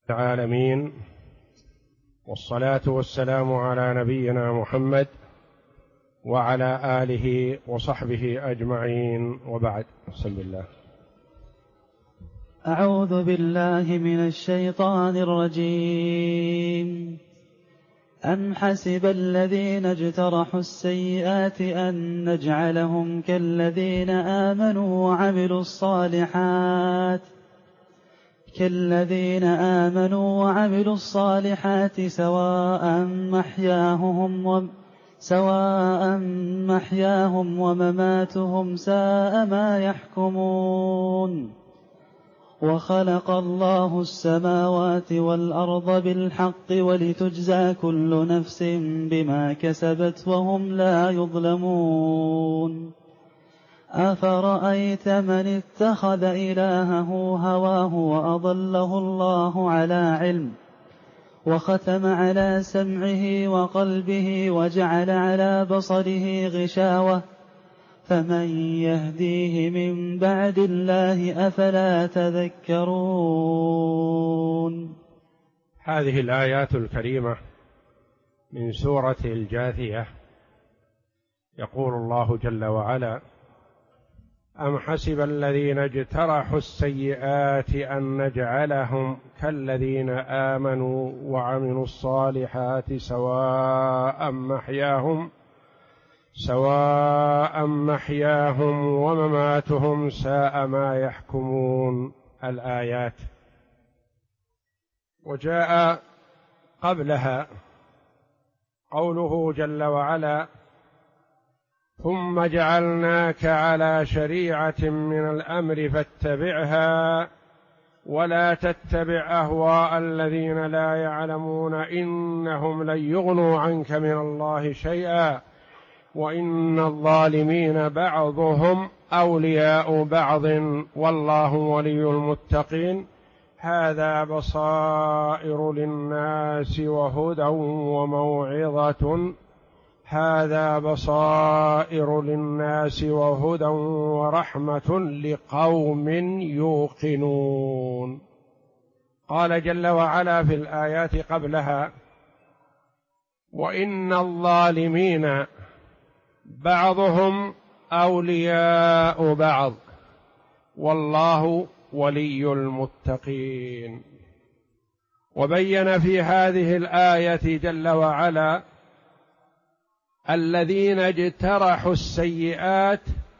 العالمين، والصلاة والسلام على نبينا محمد وعلى آله وصحبه أجمعين، وبعد. بسم الله. أعوذ بالله من الشيطان الرجيم. أم حسب الذين اجترحوا السيئات أن نجعلهم كالذين آمنوا وعملوا الصالحات سواء محياهم ومماتهم ساء ما يحكمون. وخلق الله السماوات والأرض بالحق ولتجزى كل نفس بما كسبت وهم لا يظلمون. أفرأيت من اتخذ إلهه هواه وأضله الله على علم وختم على سمعه وقلبه وجعل على بصره غشاوة فمن يهديه من بعد الله أفلا تذكرون. هذه الآيات الكريمة من سورة الجاثية. يقول الله جل وعلا: أم حسب الذين اجترحوا السيئات أن نجعلهم كالذين آمنوا وعملوا الصالحات سواء محياهم ومماتهم ساء ما يحكمون. الآيات. وجاء قبلها قوله جل وعلا: ثم جعلناك على شريعة من الأمر فاتبعها ولا تتبع أهواء الذين لا يعلمون إنهم لن يغنوا عنك من الله شيئا وإن الظالمين بعضهم أولياء بعض والله ولي المتقين. هذا بصائر للناس وهدى ورحمة لقوم يوقنون. قال جل وعلا في الآيات قبلها: وإن الظالمين بعضهم أولياء بعض والله ولي المتقين. وبين في هذه الآية جل وعلا الذين اجترحوا السيئات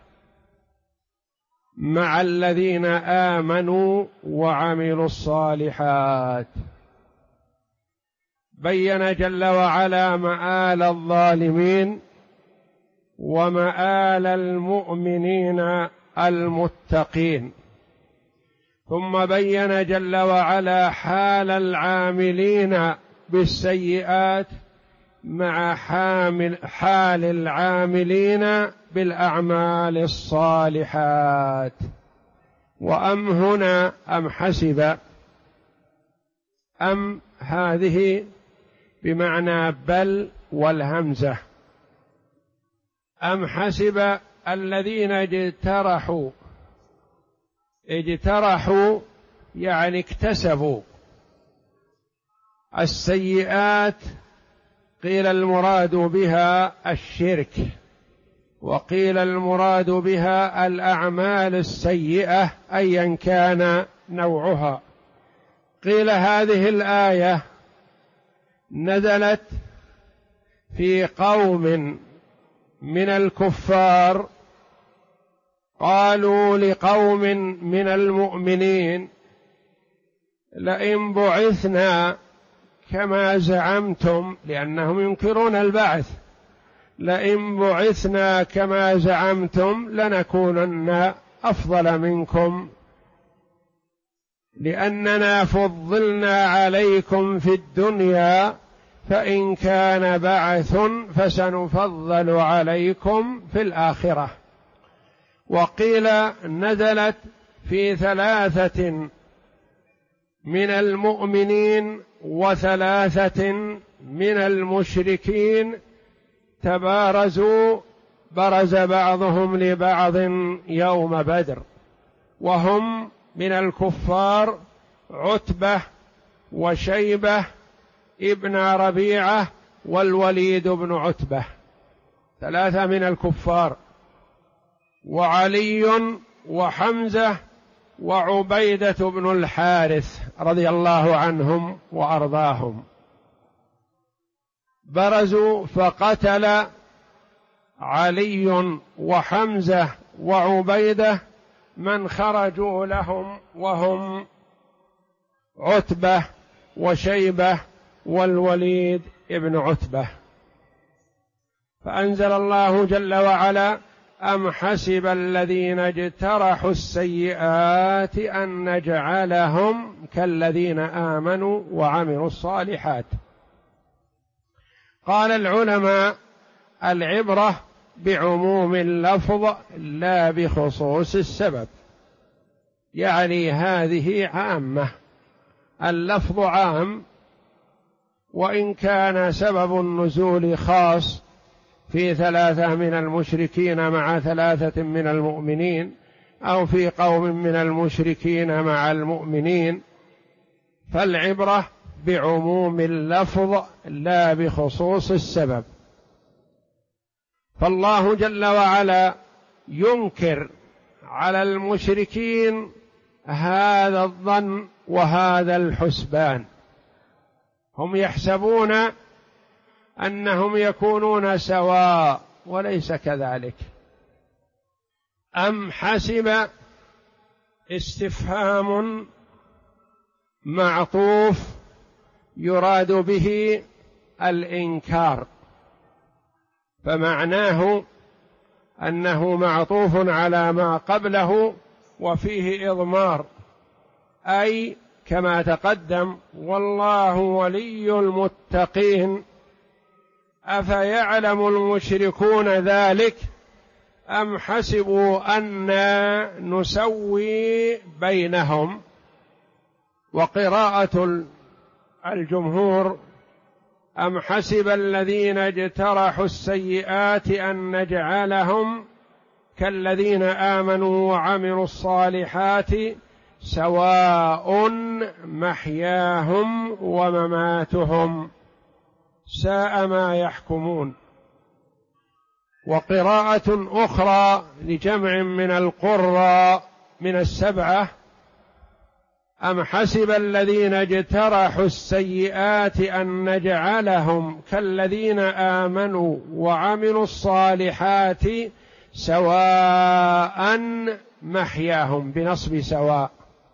مع الذين آمنوا وعملوا الصالحات. بين جل وعلا مآل الظالمين ومآل المؤمنين المتقين، ثم بين جل وعلا حال العاملين بالسيئات مع حال العاملين بالأعمال الصالحات. وأم هنا أم حسب، أم هذه بمعنى بل والهمزة. أم حسب الذين اجترحوا يعني اكتسبوا السيئات، قيل المراد بها الشرك، وقيل المراد بها الأعمال السيئة أيا كان نوعها. قيل هذه الآية نزلت في قوم من الكفار قالوا لقوم من المؤمنين: لئن بعثنا كما زعمتم، لأنهم ينكرون البعث، لئن بعثنا كما زعمتم لنكونن أفضل منكم لأننا فضلنا عليكم في الدنيا فإن كان بعث فسنفضل عليكم في الآخرة. وقيل نزلت في 3 من المؤمنين و3 من المشركين تبارزوا، برز بعضهم لبعض يوم بدر، وهم من الكفار عتبة وشيبة ابن ربيعة والوليد بن عتبة، 3 من الكفار، وعلي وحمزة وعبيدة بن الحارث رضي الله عنهم وأرضاهم. برزوا فقتل علي وحمزة وعبيدة من خرجوا لهم، وهم عتبة وشيبة والوليد بن عتبة. فأنزل الله جل وعلا: أم حسب الذين اجترحوا السيئات أن نجعلهم كالذين آمنوا وعملوا الصالحات. قال العلماء: العبرة بعموم اللفظ لا بخصوص السبب، يعني هذه عامة، اللفظ عام، وإن كان سبب النزول خاص في 3 من المشركين مع 3 من المؤمنين، أو في قوم من المشركين مع المؤمنين، فالعبرة بعموم اللفظ لا بخصوص السبب. فالله جل وعلا ينكر على المشركين هذا الظن وهذا الحسبان، هم يحسبون أنهم يكونون سواء، وليس كذلك. أم حسب استفهام معطوف يراد به الإنكار، فمعناه أنه معطوف على ما قبله وفيه إضمار، أي كما تقدم: والله ولي المتقين. أفيعلم المشركون ذلك أم حسبوا أنا نسوي بينهم؟ وقراءة الجمهور: أم حسب الذين اجترحوا السيئات أن نجعلهم كالذين آمنوا وعملوا الصالحات سواء محياهم ومماتهم ساء ما يحكمون. وقراءة أخرى لجمع من القراء من 7: أم حسب الذين اجترحوا السيئات أن نجعلهم كالذين آمنوا وعملوا الصالحات سواء محياهم، بنصب سواء،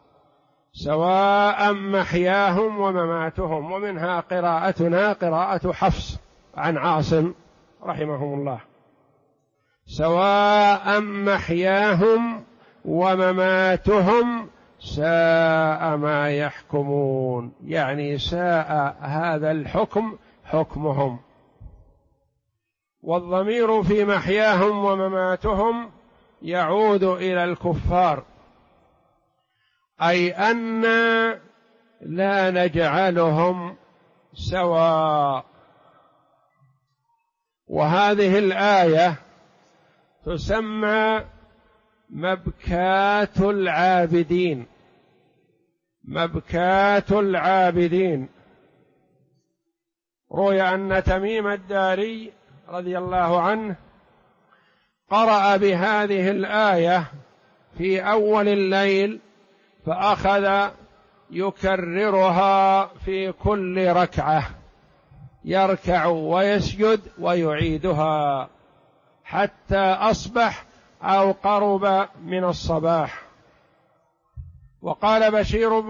سواء محياهم ومماتهم. ومنها قراءتنا قراءة حفص عن عاصم رحمهم الله: سواء محياهم ومماتهم ساء ما يحكمون، يعني ساء هذا الحكم حكمهم. والضمير في محياهم ومماتهم يعود إلى الكفار، أي أننا لا نجعلهم سواء. وهذه الآية تسمى مبكاة العابدين، مبكاة العابدين. روي أن تميم الداري رضي الله عنه قرأ بهذه الآية في أول الليل، فأخذ يكررها في كل ركعة، يركع ويسجد ويعيدها حتى أصبح أو قرب من الصباح. وقال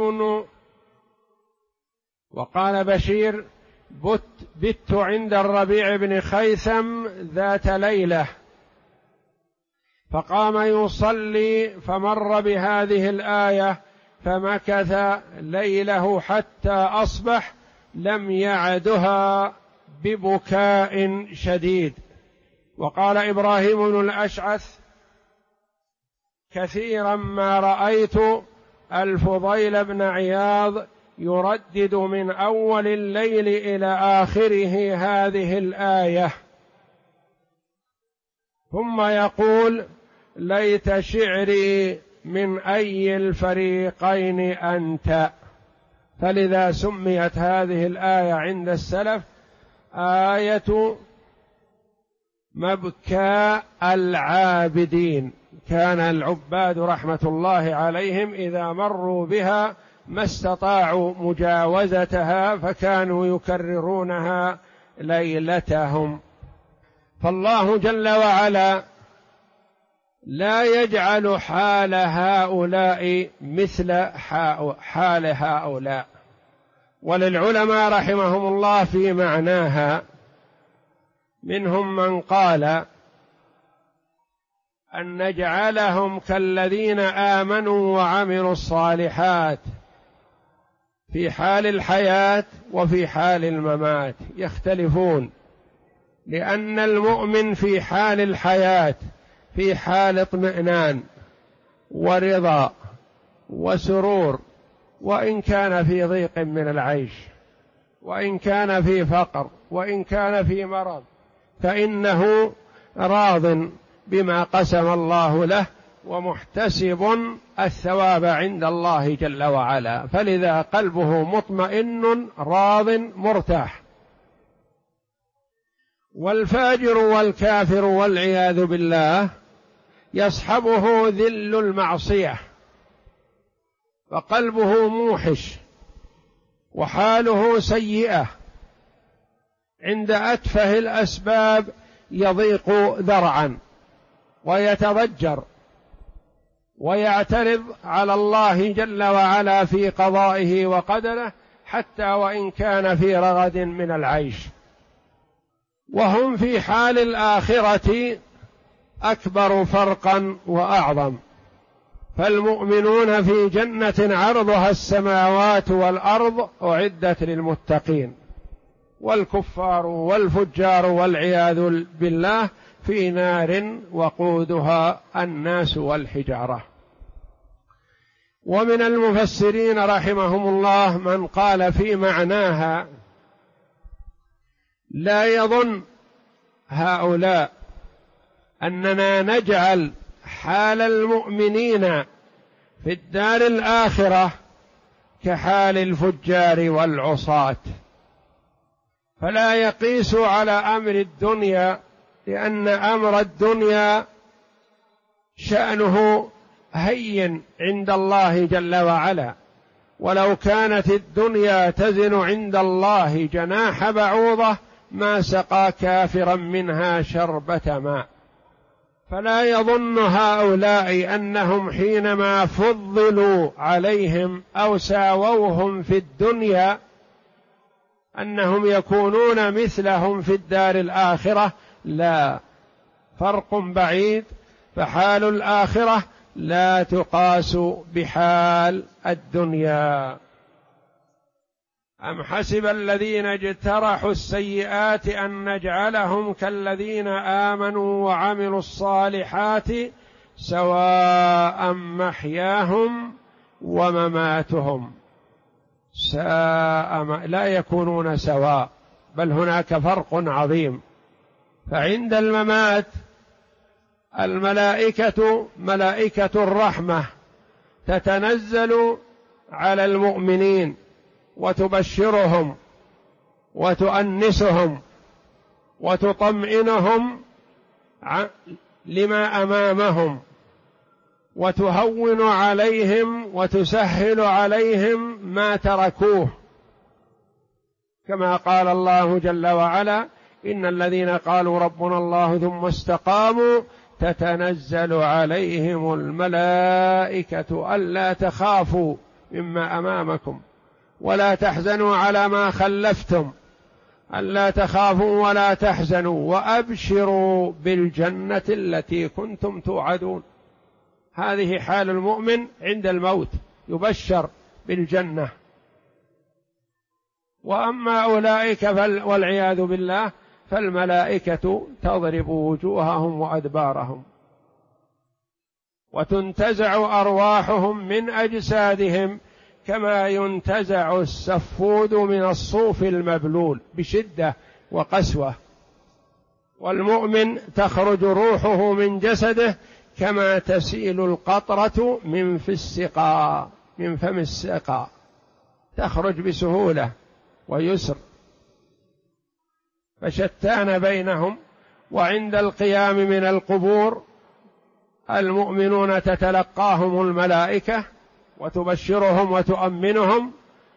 بشير: بت عند الربيع بن خيثم ذات ليلة، فقام يصلي فمر بهذه الآية فمكث ليله حتى أصبح، لم يعدها ببكاء شديد. وقال إبراهيم بن الأشعث: كثيرا ما رأيت الفضيل بن عياض يردد من أول الليل إلى آخره هذه الآية، ثم يقول: ليت شعري من أي الفريقين أنت. فلذا سميت هذه الآية عند السلف آية مبكى العابدين. كان العباد رحمة الله عليهم إذا مروا بها ما استطاعوا مجاوزتها فكانوا يكررونها ليلتهم. فالله جل وعلا لا يجعل حال هؤلاء مثل حال هؤلاء. وللعلماء رحمهم الله في معناها منهم من قال أن نجعلهم كالذين آمنوا وعملوا الصالحات في حال الحياة وفي حال الممات يختلفون، لأن المؤمن في حال الحياة في حال اطمئنان ورضا وسرور، وإن كان في ضيق من العيش، وإن كان في فقر، وإن كان في مرض، فإنه راض بما قسم الله له ومحتسب الثواب عند الله جل وعلا، فلذا قلبه مطمئن راض مرتاح. والفاجر والكافر والعياذ بالله يصحبه ذل المعصية فقلبه موحش وحاله سيئة، عند أتفه الأسباب يضيق ذرعا ويتضجر ويعترض على الله جل وعلا في قضائه وقدره، حتى وإن كان في رغد من العيش. وهم في حال الآخرة أكبر فرقا وأعظم، فالمؤمنون في جنة عرضها السماوات والأرض أعدت للمتقين، والكفار والفجار والعياذ بالله في نار وقودها الناس والحجارة. ومن المفسرين رحمهم الله من قال في معناها: لا يظن هؤلاء أننا نجعل حال المؤمنين في الدار الآخرة كحال الفجار والعصاة، فلا يقيس على أمر الدنيا، لأن أمر الدنيا شأنه هين عند الله جل وعلا، ولو كانت الدنيا تزن عند الله جناح بعوضة ما سقى كافرا منها شربة ماء. فلا يظن هؤلاء أنهم حينما فضلوا عليهم أو ساووهم في الدنيا أنهم يكونون مثلهم في الدار الآخرة، لا، فرق بعيد. فحال الآخرة لا تقاس بحال الدنيا. أم حسب الذين اجترحوا السيئات أن نجعلهم كالذين آمنوا وعملوا الصالحات سواء محياهم ومماتهم لا يكونون سواء، بل هناك فرق عظيم. فعند الممات الملائكة ملائكة الرحمة تتنزل على المؤمنين وتبشرهم وتؤنسهم وتطمئنهم لما أمامهم، وتهون عليهم وتسهل عليهم ما تركوه، كما قال الله جل وعلا: إن الذين قالوا ربنا الله ثم استقاموا تتنزل عليهم الملائكة ألا تخافوا مما أمامكم ولا تحزنوا على ما خلفتم، ألا تخافوا ولا تحزنوا وأبشروا بالجنة التي كنتم توعدون. هذه حال المؤمن عند الموت، يبشر بالجنة. وأما أولئك والعياذ بالله فالملائكة تضرب وجوههم وأدبارهم وتنتزع أرواحهم من أجسادهم كما ينتزع السفود من الصوف المبلول بشدة وقسوة. والمؤمن تخرج روحه من جسده كما تسيل القطرة من فم السقاء، تخرج بسهولة ويسر، فشتان بينهم. وعند القيام من القبور المؤمنون تتلقاهم الملائكة وتبشرهم وتؤمنهم،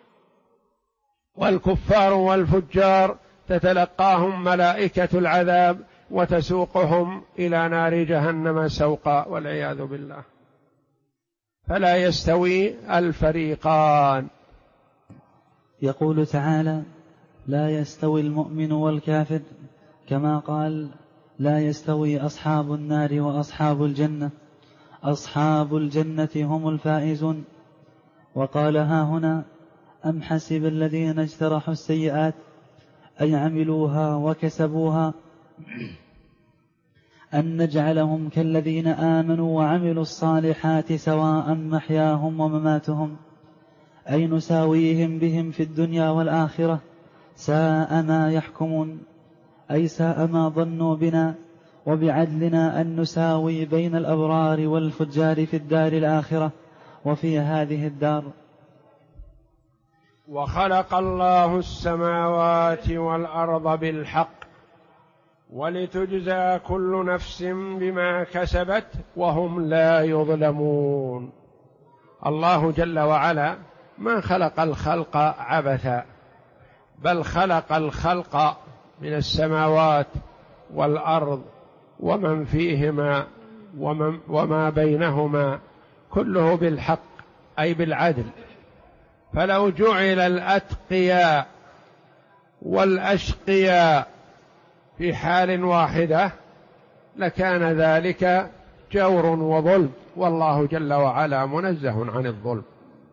والكفار والفجار تتلقاهم ملائكة العذاب وتسوقهم إلى نار جهنم سوقا والعياذ بالله. فلا يستوي الفريقان. يقول تعالى: لا يستوي المؤمن والكافر، كما قال: لا يستوي أصحاب النار وأصحاب الجنة، أصحاب الجنة هم الفائزون. وقال: ها هنا: أم حسب الذين اجترحوا السيئات أن عملوها وكسبوها أن نجعلهم كالذين آمنوا وعملوا الصالحات سواء محياهم ومماتهم أي نساويهم بهم في الدنيا والآخرة، ساء ما يحكمون، أي ساء ما ظنوا بنا وبعدلنا أن نساوي بين الأبرار والفجار في الدار الآخرة وفي هذه الدار. وخلق الله السماوات والأرض بالحق ولتجزى كل نفس بما كسبت وهم لا يظلمون. الله جل وعلا ما خلق الخلق عبثا، بل خلق الخلق من السماوات والأرض ومن فيهما وما بينهما كله بالحق أي بالعدل. فلو جعل الأتقياء والأشقياء في حال واحدة لكان ذلك جور وظلم، والله جل وعلا منزه عن الظلم.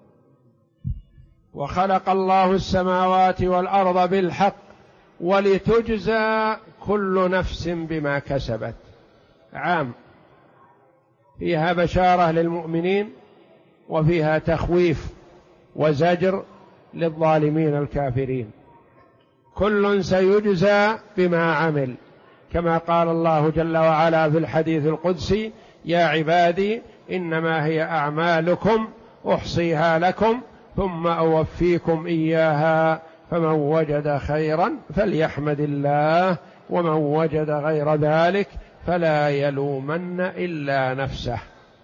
وخلق الله السماوات والأرض بالحق ولتجزى كل نفس بما كسبت، عام، فيها بشارة للمؤمنين وفيها تخويف وزجر للظالمين الكافرين. كل سيجزى بما عمل، كما قال الله جل وعلا في الحديث القدسي: يا عبادي إنما هي أعمالكم أحصيها لكم ثم أوفيكم إياها فمن وجد خيرا فليحمد الله ومن وجد غير ذلك فلا يلومن إلا نفسه.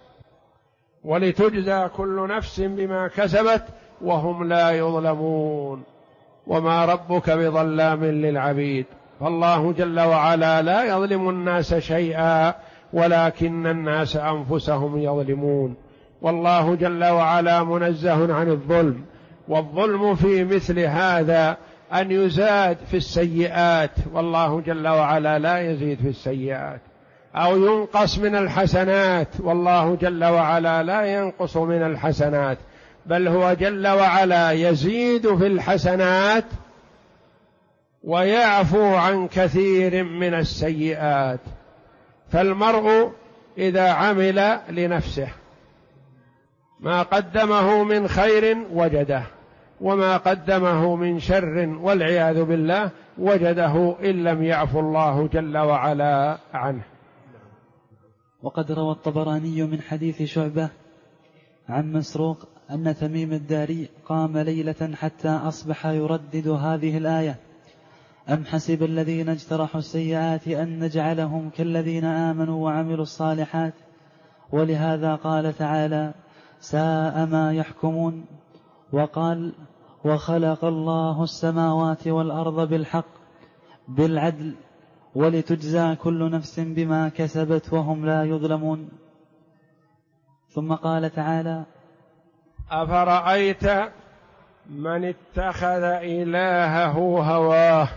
ولتجزى كل نفس بما كسبت وهم لا يظلمون. وما ربك بظلام للعبيد، فالله جل وعلا لا يظلم الناس شيئا ولكن الناس أنفسهم يظلمون. والله جل وعلا منزه عن الظلم، والظلم في مثل هذا أن يزاد في السيئات، والله جل وعلا لا يزيد في السيئات، أو ينقص من الحسنات، والله جل وعلا لا ينقص من الحسنات، بل هو جل وعلا يزيد في الحسنات ويعفو عن كثير من السيئات. فالمرء إذا عمل لنفسه ما قدمه من خير وجده، وما قدمه من شر والعياذ بالله وجده إن لم يعفو الله جل وعلا عنه. وقد روى الطبراني من حديث شعبة عن مسروق أن تميم الداري قام ليلة حتى أصبح يردد هذه الآية: أم حسب الذين اجترحوا السيئات أن نجعلهم كالذين آمنوا وعملوا الصالحات. ولهذا قال تعالى: ساء ما يحكمون. وقال: وخلق الله السماوات والأرض بالحق بالعدل ولتجزى كل نفس بما كسبت وهم لا يظلمون. ثم قال تعالى: أفرأيت من اتخذ إلهه هواه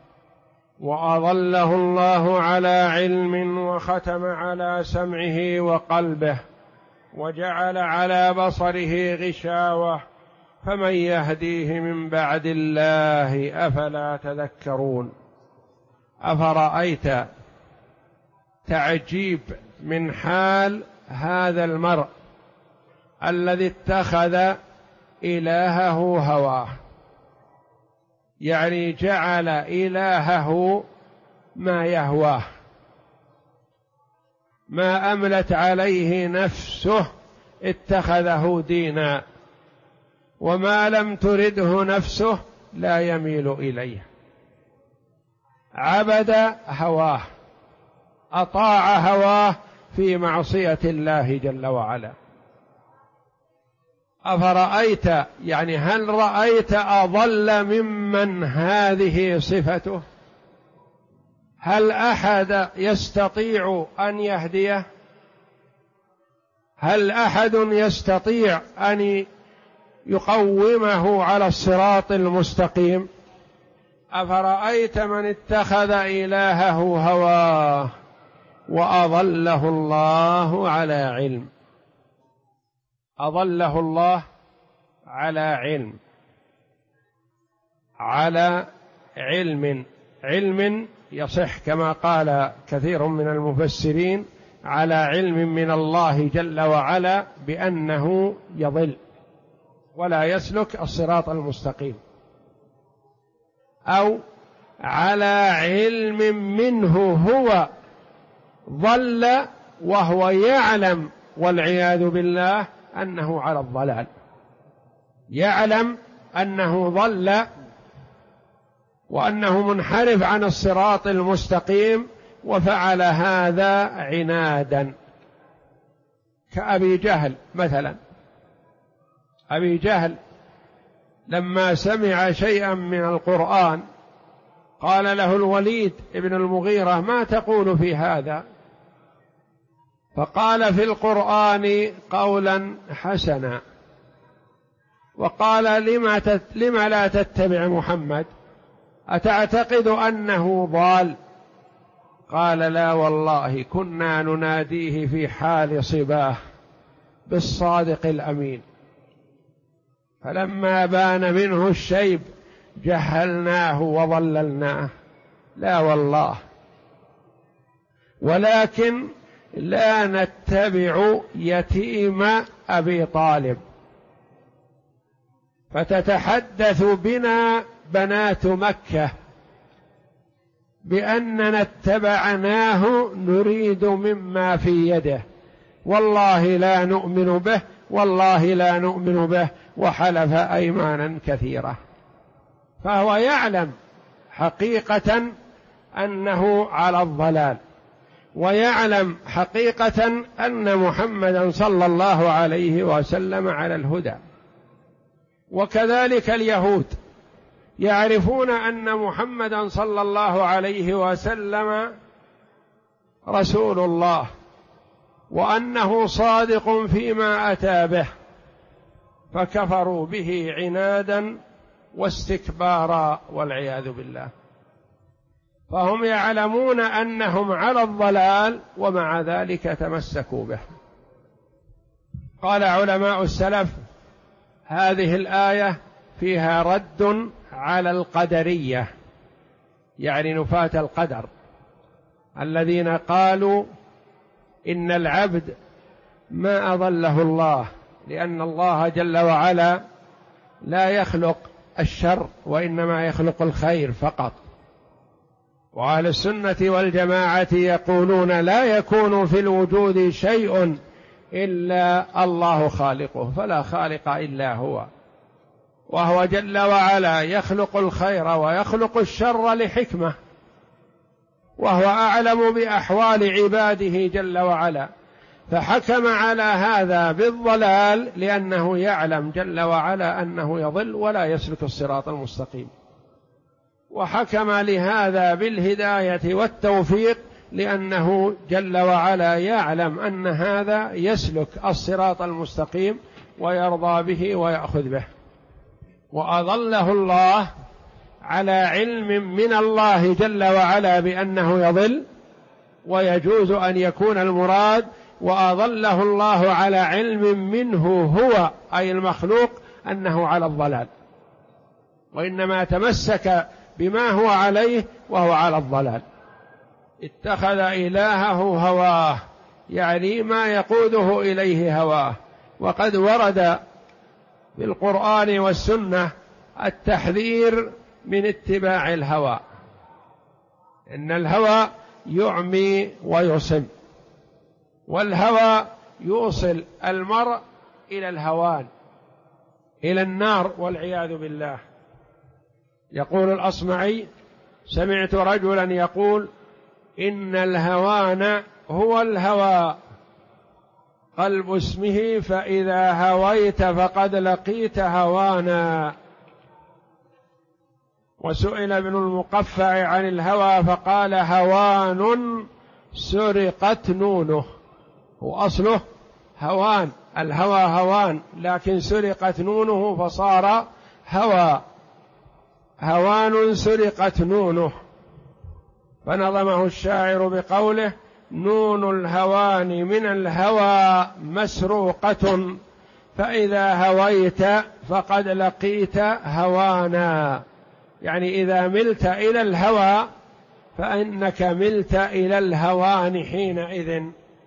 وأضله الله على علم وختم على سمعه وقلبه وجعل على بصره غشاوة فمن يهديه من بعد الله أفلا تذكرون. أفرأيت، تعجيب من حال هذا المرء الذي اتخذ إلهه هواه، يعني جعل إلهه ما يهواه، ما أملت عليه نفسه اتخذه دينا، وما لم ترده نفسه لا يميل إليه. عبد هواه، أطاع هواه في معصية الله جل وعلا. أفرأيت، يعني هل رأيت أضل ممن هذه صفته؟ هل أحد يستطيع أن يهديه؟ هل أحد يستطيع أن يقومه على الصراط المستقيم؟ أفرأيت من اتخذ إلهه هواه وأضله الله على علم. أضله الله على علم، على علم يصح كما قال كثير من المفسرين على علم من الله جل وعلا بأنه يضل ولا يسلك الصراط المستقيم، أو على علم منه هو ضل وهو يعلم والعياذ بالله أنه على الضلال، يعلم أنه ضل وأنه منحرف عن الصراط المستقيم وفعل هذا عنادا، كأبي جهل مثلا. أبي جهل لما سمع شيئا من القرآن قال له الوليد ابن المغيرة: ما تقول في هذا؟ فقال: في القرآن قولا حسنا. وقال: لم لا تتبع محمد؟ أتعتقد أنه ضال؟ قال: لا والله كنا نناديه في حال صباه بالصادق الأمين، فلما بان منه الشيب جهلناه وضللناه. لا والله، ولكن لا نتبع يتيم أبي طالب فتتحدث بنا بنات مكة بأننا اتبعناه نريد مما في يده، والله لا نؤمن به، والله لا نؤمن به، وحلف أيمانا كثيرة. فهو يعلم حقيقة أنه على الضلال، ويعلم حقيقة أن محمدا صلى الله عليه وسلم على الهدى. وكذلك اليهود يعرفون أن محمدا صلى الله عليه وسلم رسول الله وأنه صادق فيما أتى به، فكفروا به عنادا واستكبارا والعياذ بالله. فهم يعلمون أنهم على الضلال ومع ذلك تمسكوا به. قال علماء السلف: هذه الآية فيها رد على القدرية، يعني نفاة القدر، الذين قالوا إن العبد ما أضله الله، لأن الله جل وعلا لا يخلق الشر وإنما يخلق الخير فقط. وأهل السنة والجماعة يقولون لا يكون في الوجود شيء إلا الله خالقه، فلا خالق إلا هو، وهو جل وعلا يخلق الخير ويخلق الشر لحكمة، وهو أعلم بأحوال عباده جل وعلا، فحكم على هذا بالضلال لأنه يعلم جل وعلا أنه يضل ولا يسلك الصراط المستقيم، وحكم لهذا بالهداية والتوفيق لأنه جل وعلا يعلم أن هذا يسلك الصراط المستقيم ويرضى به ويأخذ به. وأضله الله على علم من الله جل وعلا بأنه يضل، ويجوز أن يكون المراد وأضله الله على علم منه هو أي المخلوق أنه على الضلال، وإنما تمسك بما هو عليه وهو على الضلال. اتخذ إلهه هواه، يعني ما يقوده إليه هواه. وقد ورد في القرآن والسنة التحذير من اتباع الهوى، إن الهوى يعمي ويصم، والهوى يوصل المرء إلى الهوان، إلى النار والعياذ بالله. يقول الأصمعي: سمعت رجلا يقول: إن الهوان هو الهوى قلب اسمه، فإذا هويت فقد لقيت هوانا. وسئل ابن المقفع عن الهوى فقال: هوان سرقت نونه. وأصله هوان، الهوى هوان، لكن سرقت نونه فصار هوى. هوان سرقت نونه. فنظمه الشاعر بقوله: نون الهوان من الهوى مسروقة، فإذا هويت فقد لقيت هوانا. يعني إذا ملت إلى الهوى فإنك ملت إلى الهوان حينئذ.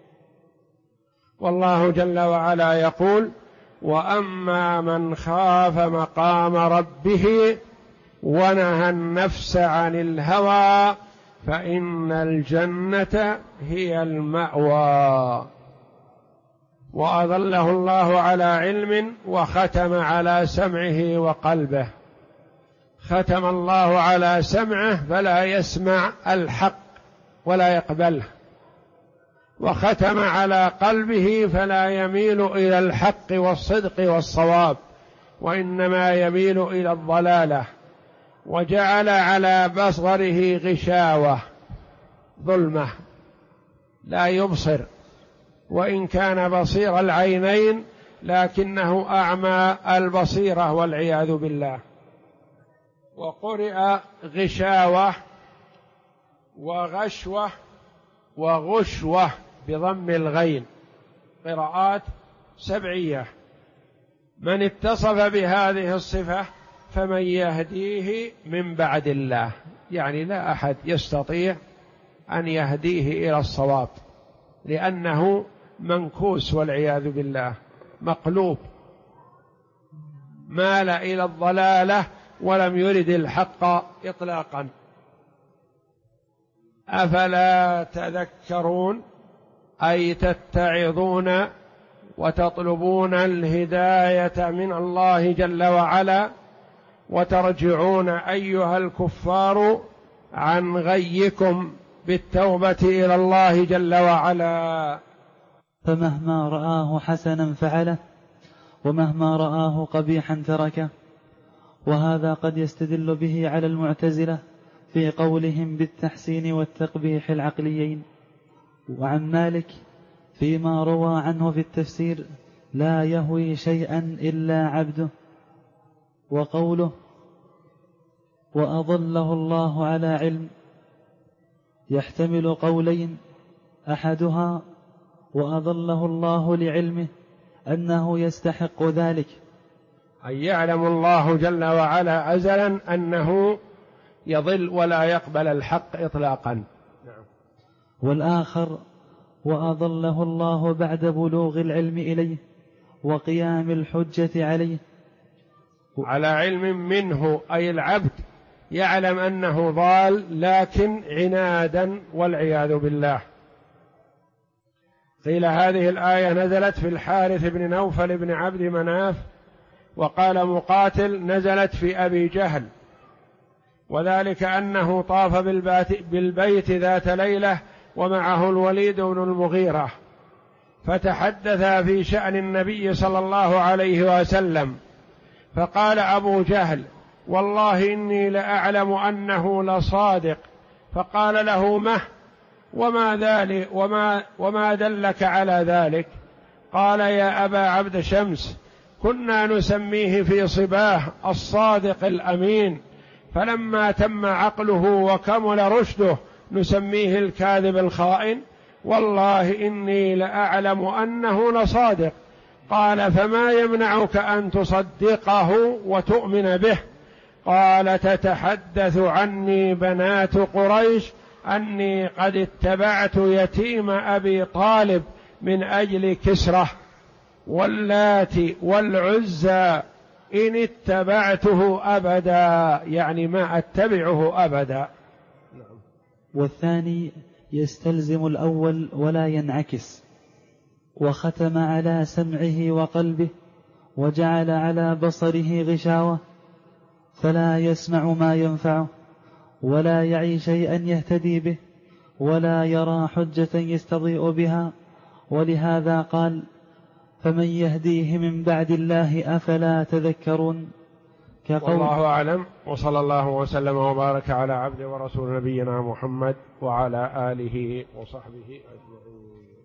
والله جل وعلا يقول: وأما من خاف مقام ربه ونهى النفس عن الهوى فإن الجنة هي المأوى. وأظله الله على علم وختم على سمعه وقلبه. ختم الله على سمعه فلا يسمع الحق ولا يقبله، وختم على قلبه فلا يميل إلى الحق والصدق والصواب، وإنما يميل إلى الضلالة. وجعل على بصره غشاوة، ظلمة، لا يبصر، وإن كان بصير العينين لكنه أعمى البصيرة والعياذ بالله. وقرئ غشاوة وغشوة وغشوة بضم الغين، قراءات سبعية. من اتصف بهذه الصفة فمن يهديه من بعد الله، يعني لا أحد يستطيع أن يهديه إلى الصواب، لأنه منكوس والعياذ بالله، مقلوب، مال إلى الضلالة ولم يرد الحق إطلاقا. أفلا تذكرون، أي تتعظون وتطلبون الهداية من الله جل وعلا، وترجعون أيها الكفار عن غيكم بالتوبة إلى الله جل وعلا. فمهما رآه حسنا فعله، ومهما رآه قبيحا تركه. وهذا قد يستدل به على المعتزلة في قولهم بالتحسين والتقبيح العقليين. وعن مالك فيما روى عنه في التفسير: لا يهوي شيئا إلا عبده. وقوله: وأضله الله على علم، يحتمل قولين: أحدها وأضله الله لعلمه أنه يستحق ذلك، أن يعلم الله جل وعلا أزلا أنه يضل ولا يقبل الحق إطلاقا. والآخر وأضله الله بعد بلوغ العلم إليه وقيام الحجة عليه. على علم منه، أي العبد يعلم أنه ضال لكن عنادا والعياذ بالله. قيل هذه الآية نزلت في الحارث بن نوفل بن عبد مناف، وقال مقاتل نزلت في أبي جهل، وذلك أنه طاف بالبيت ذات ليلة ومعه الوليد بن المغيرة، فتحدث في شأن النبي صلى الله عليه وسلم، فقال أبو جهل: والله إني لأعلم أنه لصادق. فقال له: وما ذلك وما دلك على ذلك؟ قال: يا أبا عبد شمس، كنا نسميه في صباه الصادق الأمين، فلما تم عقله وكمل رشده نسميه الكاذب الخائن. والله إني لأعلم أنه لصادق. قال: فما يمنعك أن تصدقه وتؤمن به؟ قال: تتحدث عني بنات قريش أني قد اتبعت يتيم أبي طالب من أجل كسرة، واللات والعزى إن اتبعته أبدا، يعني ما أتبعه أبدا. والثاني يستلزم الأول ولا ينعكس. وختم على سمعه وقلبه وجعل على بصره غشاوة فلا يسمع ما ينفعه ولا يعي شيئا يهتدي به ولا يرى حجة يستضيء بها. ولهذا قال: فمن يهديه من بعد الله أفلا تذكرون. والله أعلم، وصلى الله وسلم وبارك على عبد ورسول نبينا محمد وعلى آله وصحبه أجمعين.